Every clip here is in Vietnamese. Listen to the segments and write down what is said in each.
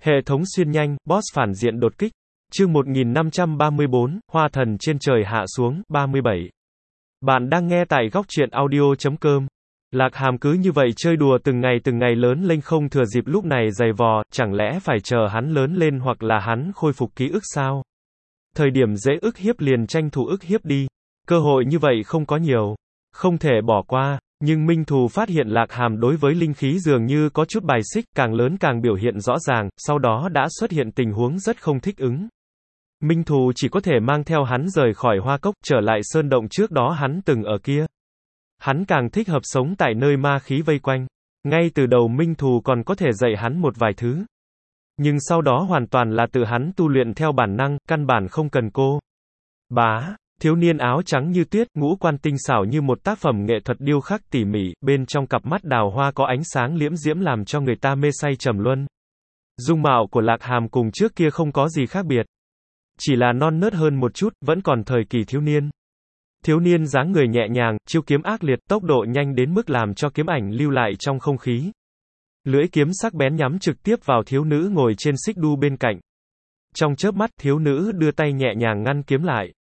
Hệ thống xuyên nhanh, boss phản diện đột kích. Chương 1534, Hoa thần trên trời hạ xuống, 37. Bạn đang nghe tại góc truyện audio.com. Lạc Hàm cứ như vậy chơi đùa từng ngày lớn lên không thừa dịp lúc này giày vò, chẳng lẽ phải chờ hắn lớn lên hoặc là hắn khôi phục ký ức sao? Thời điểm dễ ức hiếp liền tranh thủ ức hiếp đi. Cơ hội như vậy không có nhiều. Không thể bỏ qua. Nhưng Minh Thù phát hiện Lạc Hàm đối với linh khí dường như có chút bài xích, càng lớn càng biểu hiện rõ ràng, sau đó đã xuất hiện tình huống rất không thích ứng. Minh Thù chỉ có thể mang theo hắn rời khỏi Hoa Cốc, trở lại sơn động trước đó hắn từng ở kia. Hắn càng thích hợp sống tại nơi ma khí vây quanh. Ngay từ đầu Minh Thù còn có thể dạy hắn một vài thứ. Nhưng sau đó hoàn toàn là tự hắn tu luyện theo bản năng, căn bản không cần cô. Thiếu niên áo trắng như tuyết, ngũ quan tinh xảo như một tác phẩm nghệ thuật điêu khắc tỉ mỉ, bên trong cặp mắt đào hoa có ánh sáng liễm diễm làm cho người ta mê say trầm luân. Dung mạo của Lạc Hàm cùng trước kia không có gì khác biệt. Chỉ là non nớt hơn một chút, vẫn còn thời kỳ thiếu niên. Thiếu niên dáng người nhẹ nhàng, chiêu kiếm ác liệt, tốc độ nhanh đến mức làm cho kiếm ảnh lưu lại trong không khí. Lưỡi kiếm sắc bén nhắm trực tiếp vào thiếu nữ ngồi trên xích đu bên cạnh. Trong chớp mắt, thiếu nữ đưa tay nhẹ nhàng ngăn kiếm lại.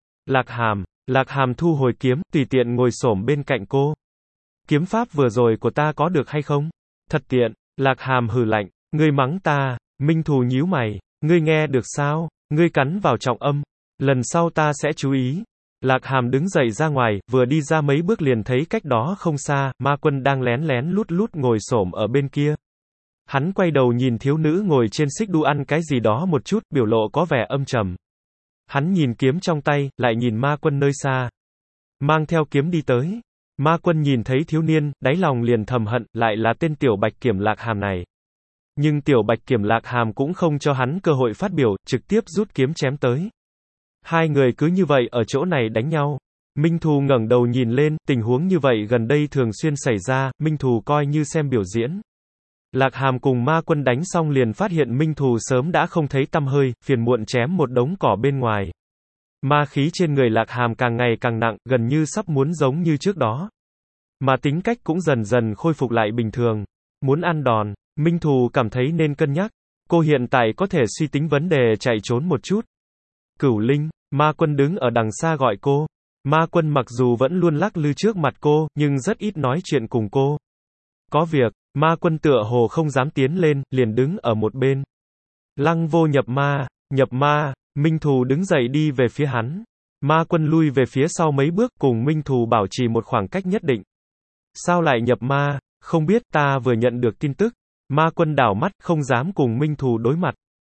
Lạc Hàm thu hồi kiếm, tùy tiện ngồi xổm bên cạnh cô. Kiếm pháp vừa rồi của ta có được hay không? Thật tiện. Lạc Hàm hừ lạnh. Ngươi mắng ta. Minh Thù nhíu mày. Ngươi nghe được sao? Ngươi cắn vào trọng âm. Lần sau ta sẽ chú ý. Lạc Hàm đứng dậy ra ngoài, vừa đi ra mấy bước liền thấy cách đó không xa, Ma Quân đang lén lén lút lút ngồi xổm ở bên kia. Hắn quay đầu nhìn thiếu nữ ngồi trên xích đu ăn cái gì đó một chút, biểu lộ có vẻ âm trầm. Hắn nhìn kiếm trong tay, lại nhìn Ma Quân nơi xa. Mang theo kiếm đi tới. Ma Quân nhìn thấy thiếu niên, đáy lòng liền thầm hận, lại là tên tiểu bạch kiểm Lạc Hàm này. Nhưng tiểu bạch kiểm Lạc Hàm cũng không cho hắn cơ hội phát biểu, trực tiếp rút kiếm chém tới. Hai người cứ như vậy ở chỗ này đánh nhau. Minh Thù ngẩng đầu nhìn lên, tình huống như vậy gần đây thường xuyên xảy ra, Minh Thù coi như xem biểu diễn. Lạc Hàm cùng Ma Quân đánh xong liền phát hiện Minh Thù sớm đã không thấy tăm hơi, phiền muộn chém một đống cỏ bên ngoài. Ma khí trên người Lạc Hàm càng ngày càng nặng, gần như sắp muốn giống như trước đó. Mà tính cách cũng dần dần khôi phục lại bình thường. Muốn ăn đòn, Minh Thù cảm thấy nên cân nhắc. Cô hiện tại có thể suy tính vấn đề chạy trốn một chút. Cửu Linh, Ma Quân đứng ở đằng xa gọi cô. Ma Quân mặc dù vẫn luôn lắc lư trước mặt cô, nhưng rất ít nói chuyện cùng cô. Có việc, Ma Quân tựa hồ không dám tiến lên, liền đứng ở một bên. Lăng vô nhập ma, Minh Thù đứng dậy đi về phía hắn. Ma Quân lui về phía sau mấy bước, cùng Minh Thù bảo trì một khoảng cách nhất định. Sao lại nhập ma? Không biết, ta vừa nhận được tin tức. Ma Quân đảo mắt, không dám cùng Minh Thù đối mặt.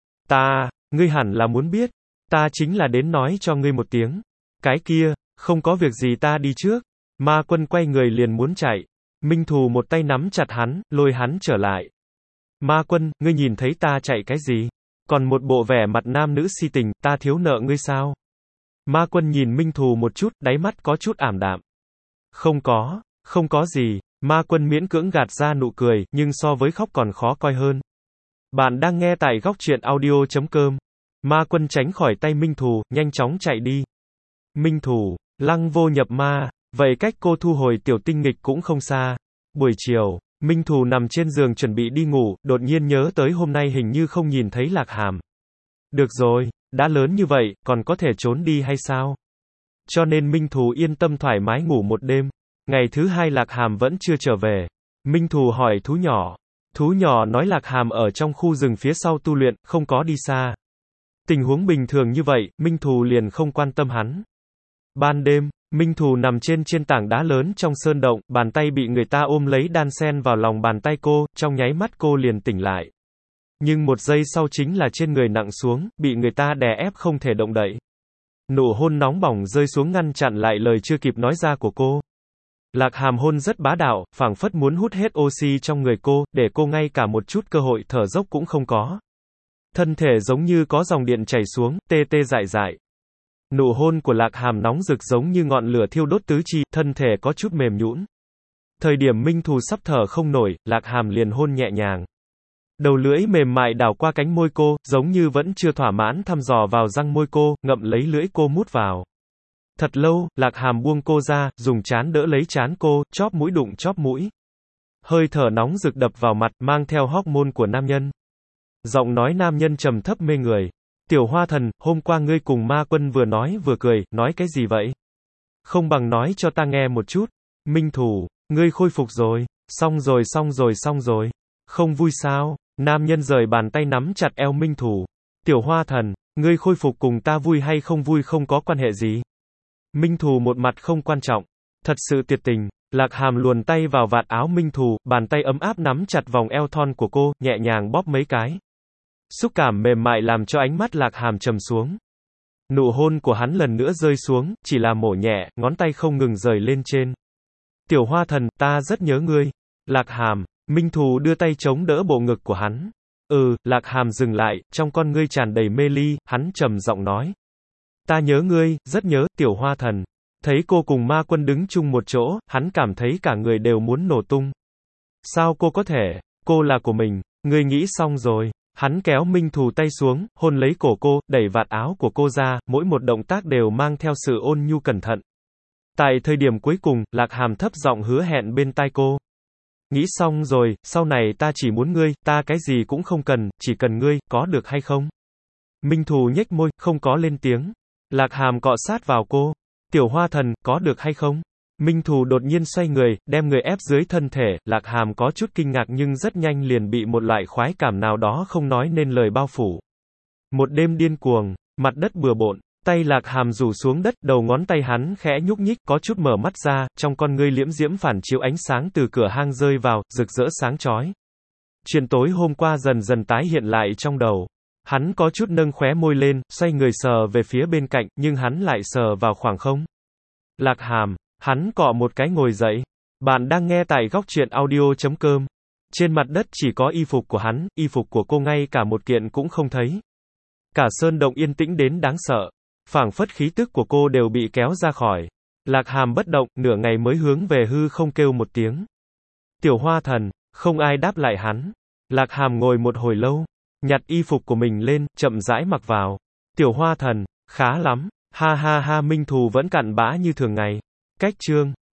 Ngươi hẳn là muốn biết. Ta chính là đến nói cho ngươi một tiếng. Cái kia, không có việc gì ta đi trước. Ma Quân quay người liền muốn chạy. Minh Thù một tay nắm chặt hắn, lôi hắn trở lại. Ma Quân, ngươi nhìn thấy ta chạy cái gì? Còn một bộ vẻ mặt nam nữ si tình, ta thiếu nợ ngươi sao? Ma Quân nhìn Minh Thù một chút, đáy mắt có chút ảm đạm. Không có gì. Ma Quân miễn cưỡng gạt ra nụ cười, nhưng so với khóc còn khó coi hơn. Bạn đang nghe tại góc truyện audio.com. Ma Quân tránh khỏi tay Minh Thù, nhanh chóng chạy đi. Minh Thù, Lăng vô nhập ma, vậy cách cô thu hồi tiểu tinh nghịch cũng không xa. Buổi chiều, Minh Thù nằm trên giường chuẩn bị đi ngủ, đột nhiên nhớ tới hôm nay hình như không nhìn thấy Lạc Hàm. Được rồi, đã lớn như vậy, còn có thể trốn đi hay sao? Cho nên Minh Thù yên tâm thoải mái ngủ một đêm. Ngày thứ hai Lạc Hàm vẫn chưa trở về. Minh Thù hỏi thú nhỏ. Thú nhỏ nói Lạc Hàm ở trong khu rừng phía sau tu luyện, không có đi xa. Tình huống bình thường như vậy, Minh Thù liền không quan tâm hắn. Ban đêm, Minh Thù nằm trên tảng đá lớn trong sơn động, bàn tay bị người ta ôm lấy đan sen vào lòng bàn tay cô, trong nháy mắt cô liền tỉnh lại. Nhưng một giây sau chính là trên người nặng xuống, bị người ta đè ép không thể động đậy. Nụ hôn nóng bỏng rơi xuống ngăn chặn lại lời chưa kịp nói ra của cô. Lạc Hàm hôn rất bá đạo, phảng phất muốn hút hết oxy trong người cô, để cô ngay cả một chút cơ hội thở dốc cũng không có. Thân thể giống như có dòng điện chảy xuống, tê tê dại dại. Nụ hôn của Lạc Hàm nóng rực giống như ngọn lửa thiêu đốt tứ chi, thân thể có chút mềm nhũn. Thời điểm Minh Thù sắp thở không nổi, Lạc Hàm liền hôn nhẹ nhàng. Đầu lưỡi mềm mại đảo qua cánh môi cô, giống như vẫn chưa thỏa mãn thăm dò vào răng môi cô, ngậm lấy lưỡi cô mút vào. Thật lâu, Lạc Hàm buông cô ra, dùng trán đỡ lấy trán cô, chóp mũi đụng chóp mũi. Hơi thở nóng rực đập vào mặt, mang theo hormone của nam nhân. Giọng nói nam nhân trầm thấp mê người. Tiểu Hoa Thần, hôm qua ngươi cùng ma quân vừa nói vừa cười, nói cái gì vậy? Không bằng nói cho ta nghe một chút. Minh Thù, ngươi khôi phục rồi. Xong rồi. Không vui sao? Nam nhân rời bàn tay nắm chặt eo Minh Thù. Tiểu Hoa Thần, ngươi khôi phục cùng ta vui hay không vui không có quan hệ gì. Minh Thù một mặt không quan trọng. Thật sự tuyệt tình. Lạc Hàm luồn tay vào vạt áo Minh Thù, bàn tay ấm áp nắm chặt vòng eo thon của cô, nhẹ nhàng bóp mấy cái. Xúc cảm mềm mại làm cho ánh mắt Lạc Hàm trầm xuống. Nụ hôn của hắn lần nữa rơi xuống, chỉ là mổ nhẹ, ngón tay không ngừng rời lên trên. Tiểu Hoa Thần, ta rất nhớ ngươi. Lạc Hàm, Minh Thù đưa tay chống đỡ bộ ngực của hắn. Lạc Hàm dừng lại, trong con ngươi tràn đầy mê ly, hắn trầm giọng nói. Ta nhớ ngươi, rất nhớ, Tiểu Hoa Thần. Thấy cô cùng ma quân đứng chung một chỗ, hắn cảm thấy cả người đều muốn nổ tung. Sao cô có thể? Cô là của mình. Ngươi nghĩ xong rồi. Hắn kéo Minh Thù tay xuống, hôn lấy cổ cô, đẩy vạt áo của cô ra, mỗi một động tác đều mang theo sự ôn nhu cẩn thận. Tại thời điểm cuối cùng, Lạc Hàm thấp giọng hứa hẹn bên tai cô. Nghĩ xong rồi, sau này ta chỉ muốn ngươi, ta cái gì cũng không cần, chỉ cần ngươi, có được hay không? Minh Thù nhếch môi, không có lên tiếng. Lạc Hàm cọ sát vào cô. Tiểu Hoa Thần, có được hay không? Minh Thù đột nhiên xoay người, đem người ép dưới thân thể, Lạc Hàm có chút kinh ngạc nhưng rất nhanh liền bị một loại khoái cảm nào đó không nói nên lời bao phủ. Một đêm điên cuồng, mặt đất bừa bộn, tay Lạc Hàm rủ xuống đất, đầu ngón tay hắn khẽ nhúc nhích, có chút mở mắt ra, trong con ngươi liễm diễm phản chiếu ánh sáng từ cửa hang rơi vào, rực rỡ sáng chói. Chuyện tối hôm qua dần dần tái hiện lại trong đầu. Hắn có chút nâng khóe môi lên, xoay người sờ về phía bên cạnh, nhưng hắn lại sờ vào khoảng không. Lạc Hàm, hắn cọ một cái ngồi dậy. Bạn đang nghe tại góc truyện audio.com. Trên mặt đất chỉ có y phục của hắn, y phục của cô ngay cả một kiện cũng không thấy. Cả sơn động yên tĩnh đến đáng sợ. Phảng phất khí tức của cô đều bị kéo ra khỏi. Lạc Hàm bất động, nửa ngày mới hướng về hư không kêu một tiếng. Tiểu Hoa Thần, không ai đáp lại hắn. Lạc Hàm ngồi một hồi lâu, nhặt y phục của mình lên, chậm rãi mặc vào. Tiểu Hoa Thần, khá lắm. Ha ha ha, Minh Thù vẫn cặn bã như thường ngày. Cách chương